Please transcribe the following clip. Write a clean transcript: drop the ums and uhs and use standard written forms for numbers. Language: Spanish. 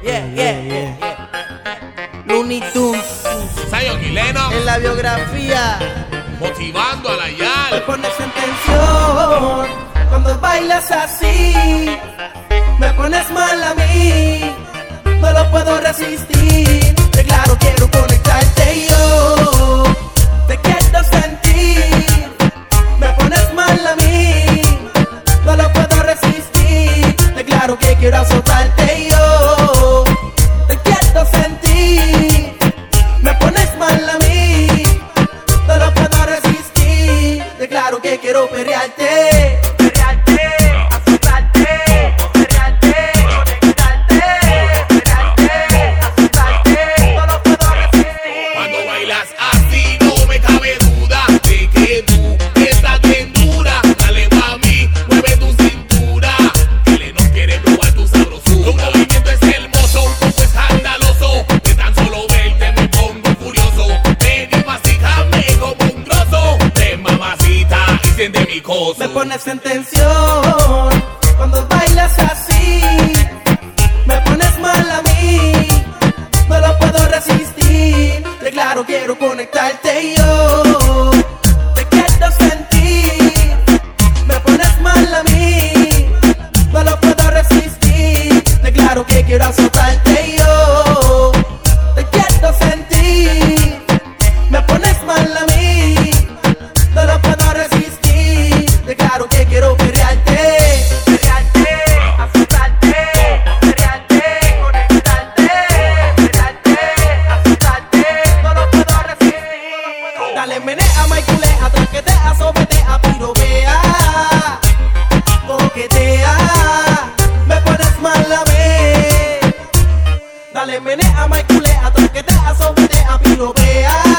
Looney Tunes Zion y Lennox en la biografía. motivando a la Yal. Me pones en tensión cuando bailas así. Me pones mal a mí, no lo puedo resistir. De claro quiero conectarte y yo te quiero sentir. Me pones mal a mí, no lo puedo resistir. De claro que quiero azotarte y yo te quiero sentir. Me pones mal a mí, no lo puedo resistir. De claro que quiero perrearte. Me pones en tensión cuando bailas así. Me pones mal a mí, no lo puedo resistir. De claro quiero conectarte y yo te quiero sentir. Me pones mal a mí, no lo puedo resistir. De claro que quiero azotarte y yo te quiero sentir. Me pones mal a mí, no lo puedo resistir. De claro que quiero perrearte, azotarte, conectarte, azotarte, no lo puedo resistir. Dale menea, maiculea, traquetea, sobetea, pirovea, coquetea, me pones mal a ver. Dale menea, maiculea, traquetea, sobetea, pirovea.